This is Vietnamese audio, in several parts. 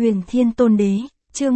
Huyền Thiên Tôn Đế, chương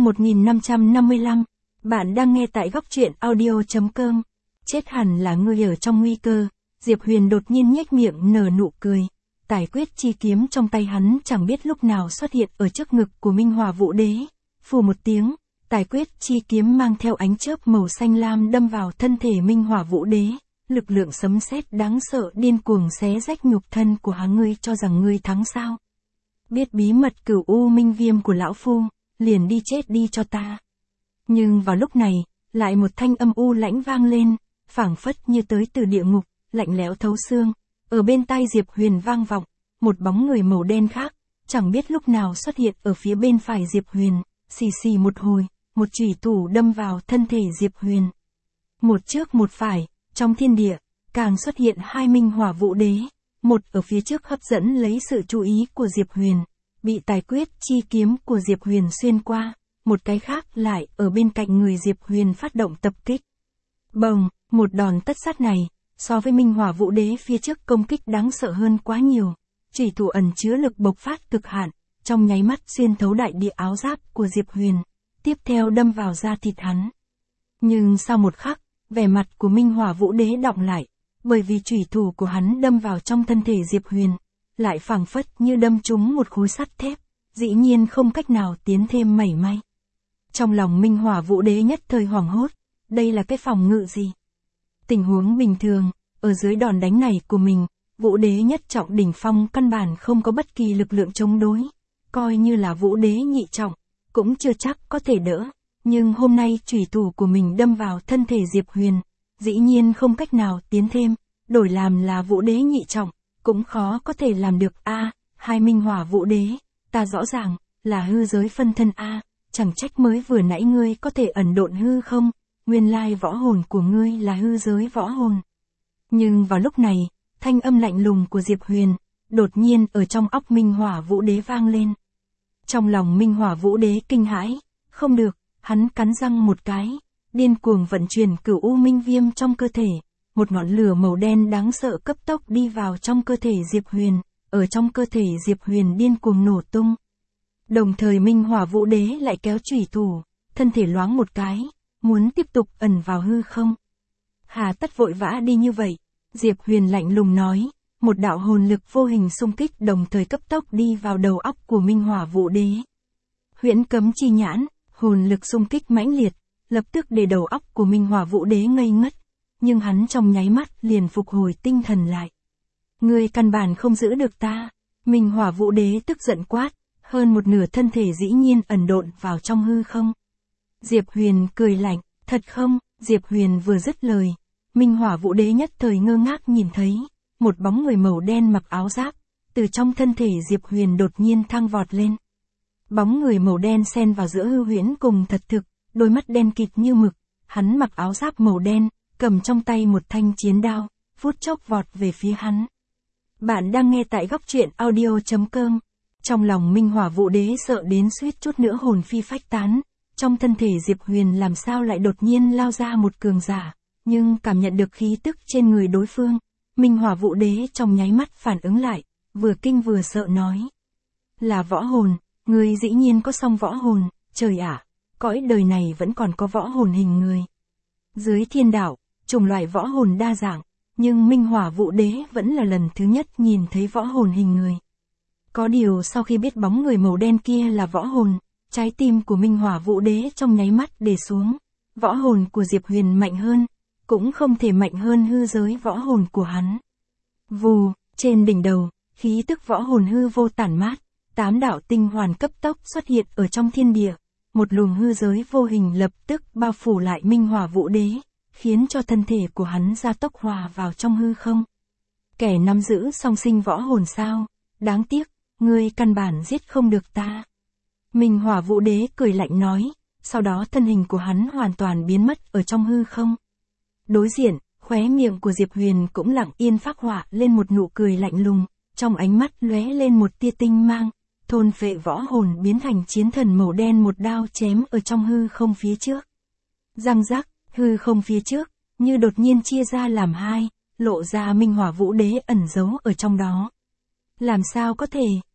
1555. Bạn đang nghe tại góc truyện audio.com. Chết hẳn là ngươi ở trong nguy cơ. Diệp Huyền đột nhiên nhếch miệng nở nụ cười. Tài quyết chi kiếm trong tay hắn chẳng biết lúc nào xuất hiện ở trước ngực của Minh Hỏa Vũ Đế. Phù một tiếng, tài quyết chi kiếm mang theo ánh chớp màu xanh lam đâm vào thân thể Minh Hỏa Vũ Đế. Lực lượng sấm sét đáng sợ điên cuồng xé rách nhục thân của hắn. Ngươi cho rằng ngươi thắng sao? Biết bí mật Cửu U Minh Viêm của lão phu, liền đi chết đi cho ta. Nhưng vào lúc này, lại một thanh âm u lãnh vang lên, phảng phất như tới từ địa ngục, lạnh lẽo thấu xương. Ở bên tai Diệp Huyền vang vọng, một bóng người màu đen khác, chẳng biết lúc nào xuất hiện ở phía bên phải Diệp Huyền, xì xì một hồi, một chủy thủ đâm vào thân thể Diệp Huyền. Một trước một phải, trong thiên địa, càng xuất hiện hai Minh Hỏa Vũ Đế. Một ở phía trước hấp dẫn lấy sự chú ý của Diệp Huyền, bị tài quyết chi kiếm của Diệp Huyền xuyên qua, một cái khác lại ở bên cạnh người Diệp Huyền phát động tập kích. Bồng, một đòn tất sát này, so với Minh Hỏa Vũ Đế phía trước công kích đáng sợ hơn quá nhiều. Chủy thủ ẩn chứa lực bộc phát cực hạn, trong nháy mắt xuyên thấu đại địa áo giáp của Diệp Huyền, tiếp theo đâm vào da thịt hắn. Nhưng sau một khắc, vẻ mặt của Minh Hỏa Vũ Đế đọng lại. Bởi vì chủy thủ của hắn đâm vào trong thân thể Diệp Huyền, lại phảng phất như đâm trúng một khối sắt thép, dĩ nhiên không cách nào tiến thêm mảy may. Trong lòng Minh Hỏa Vũ Đế nhất thời hoảng hốt, đây là cái phòng ngự gì? Tình huống bình thường, ở dưới đòn đánh này của mình, Vũ Đế nhất trọng đỉnh phong căn bản không có bất kỳ lực lượng chống đối, coi như là Vũ Đế nhị trọng, cũng chưa chắc có thể đỡ, nhưng hôm nay chủy thủ của mình đâm vào thân thể Diệp Huyền. Dĩ nhiên không cách nào tiến thêm, đổi làm là Vũ Đế nhị trọng, cũng khó có thể làm được hai Minh Hỏa Vũ Đế, ta rõ ràng, là hư giới phân thân chẳng trách mới vừa nãy ngươi có thể ẩn độn hư không, nguyên lai võ hồn của ngươi là hư giới võ hồn. Nhưng vào lúc này, thanh âm lạnh lùng của Diệp Huyền, đột nhiên ở trong óc Minh Hỏa Vũ Đế vang lên. Trong lòng Minh Hỏa Vũ Đế kinh hãi, không được, hắn cắn răng một cái. Điên cuồng vận chuyển Cửu U Minh Viêm trong cơ thể, một ngọn lửa màu đen đáng sợ cấp tốc đi vào trong cơ thể Diệp Huyền, ở trong cơ thể Diệp Huyền điên cuồng nổ tung. Đồng thời Minh Hỏa Vũ Đế lại kéo chủy thủ, thân thể loáng một cái, muốn tiếp tục ẩn vào hư không. Hà tất vội vã đi như vậy, Diệp Huyền lạnh lùng nói, một đạo hồn lực vô hình xung kích đồng thời cấp tốc đi vào đầu óc của Minh Hỏa Vũ Đế. Huyễn Cấm Chi Nhãn, hồn lực xung kích mãnh liệt. Lập tức để đầu óc của Minh Hỏa Vũ Đế ngây ngất, nhưng hắn trong nháy mắt liền phục hồi tinh thần lại. Ngươi căn bản không giữ được ta, Minh Hỏa Vũ Đế tức giận quát, hơn một nửa thân thể dĩ nhiên ẩn độn vào trong hư không. Diệp Huyền cười lạnh, thật không? Diệp Huyền vừa dứt lời, Minh Hỏa Vũ Đế nhất thời ngơ ngác nhìn thấy, một bóng người màu đen mặc áo giáp, từ trong thân thể Diệp Huyền đột nhiên thăng vọt lên. Bóng người màu đen xen vào giữa hư huyễn cùng thật thực. Đôi mắt đen kịt như mực, hắn mặc áo giáp màu đen, cầm trong tay một thanh chiến đao, phút chốc vọt về phía hắn. Bạn đang nghe tại góc truyện audio.com. Trong lòng Minh Hỏa Vũ Đế sợ đến suýt chút nữa hồn phi phách tán, trong thân thể Diệp Huyền làm sao lại đột nhiên lao ra một cường giả, nhưng cảm nhận được khí tức trên người đối phương, Minh Hỏa Vũ Đế trong nháy mắt phản ứng lại, vừa kinh vừa sợ nói. Là võ hồn, ngươi dĩ nhiên có song võ hồn, trời ạ! Cõi đời này vẫn còn có võ hồn hình người. Dưới thiên đạo, chủng loại võ hồn đa dạng, nhưng Minh Hỏa Vũ Đế vẫn là lần thứ nhất nhìn thấy võ hồn hình người. Có điều sau khi biết bóng người màu đen kia là võ hồn, trái tim của Minh Hỏa Vũ Đế trong nháy mắt để xuống. Võ hồn của Diệp Huyền mạnh hơn, cũng không thể mạnh hơn hư giới võ hồn của hắn. Vù, trên đỉnh đầu, khí tức võ hồn hư vô tản mát, 8 đạo tinh hoàn cấp tốc xuất hiện ở trong thiên địa. Một luồng hư giới vô hình lập tức bao phủ lại Minh Hỏa Vũ Đế, khiến cho thân thể của hắn gia tốc hòa vào trong hư không. Kẻ nắm giữ song sinh võ hồn sao, đáng tiếc, ngươi căn bản giết không được ta. Minh Hỏa Vũ Đế cười lạnh nói, sau đó thân hình của hắn hoàn toàn biến mất ở trong hư không. Đối diện, khóe miệng của Diệp Huyền cũng lặng yên phác họa lên một nụ cười lạnh lùng, trong ánh mắt lóe lên một tia tinh mang. Thôn phệ võ hồn biến thành chiến thần màu đen một đao chém ở trong hư không phía trước. Răng rắc, hư không phía trước, như đột nhiên chia ra làm hai, lộ ra Minh Hỏa Vũ Đế ẩn giấu ở trong đó. Làm sao có thể,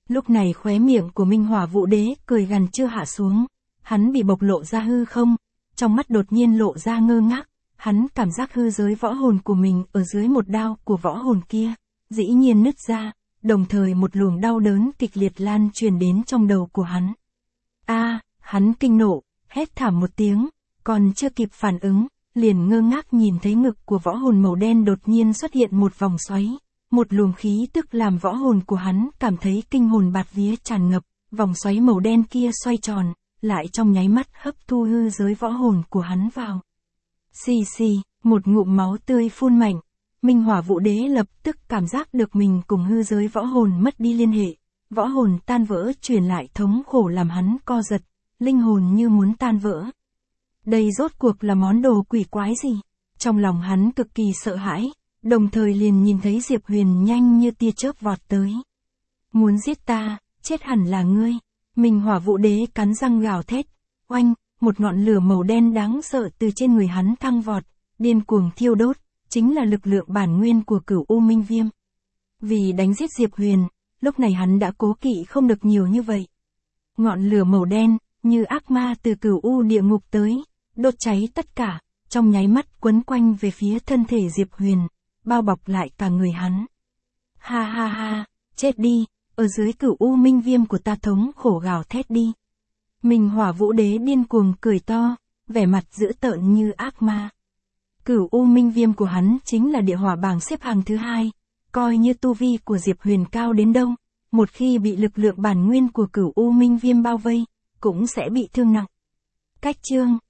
Lúc này khóe miệng của Minh Hỏa Vũ Đế cười gằn chưa hạ xuống, hắn bị bộc lộ ra hư không, trong mắt đột nhiên lộ ra ngơ ngác, hắn cảm giác hư giới võ hồn của mình ở dưới một đao của võ hồn kia, dĩ nhiên nứt ra, đồng thời một luồng đau đớn kịch liệt lan truyền đến trong đầu của hắn. Hắn kinh nộ, hét thảm một tiếng, còn chưa kịp phản ứng, liền ngơ ngác nhìn thấy ngực của võ hồn màu đen đột nhiên xuất hiện một vòng xoáy, một luồng khí tức làm võ hồn của hắn cảm thấy kinh hồn bạt vía tràn ngập, vòng xoáy màu đen kia xoay tròn, lại trong nháy mắt hấp thu hư giới võ hồn của hắn vào. Xì xì, một ngụm máu tươi phun mạnh, Minh Hỏa Vũ Đế lập tức cảm giác được mình cùng hư giới võ hồn mất đi liên hệ, võ hồn tan vỡ truyền lại thống khổ làm hắn co giật, linh hồn như muốn tan vỡ. Đây rốt cuộc là món đồ quỷ quái gì? Trong lòng hắn cực kỳ sợ hãi, đồng thời liền nhìn thấy Diệp Huyền nhanh như tia chớp vọt tới. Muốn giết ta, chết hẳn là ngươi. Minh Hỏa Vũ Đế cắn răng gào thét, oanh, một ngọn lửa màu đen đáng sợ từ trên người hắn thăng vọt, điên cuồng thiêu đốt, chính là lực lượng bản nguyên của Cửu U Minh Viêm. Vì đánh giết Diệp Huyền, lúc này hắn đã cố kỵ không được nhiều như vậy. Ngọn lửa màu đen, như ác ma từ Cửu U địa ngục tới, đốt cháy tất cả, trong nháy mắt quấn quanh về phía thân thể Diệp Huyền, bao bọc lại cả người hắn. Ha ha ha, chết đi, ở dưới Cửu U Minh Viêm của ta thống khổ gào thét đi. Minh Hỏa Vũ Đế điên cuồng cười to, vẻ mặt dữ tợn như ác ma. Cửu U Minh Viêm của hắn chính là địa hỏa bảng xếp hàng thứ 2, coi như tu vi của Diệp Huyền cao đến đâu, một khi bị lực lượng bản nguyên của Cửu U Minh Viêm bao vây, cũng sẽ bị thương nặng. Cách chương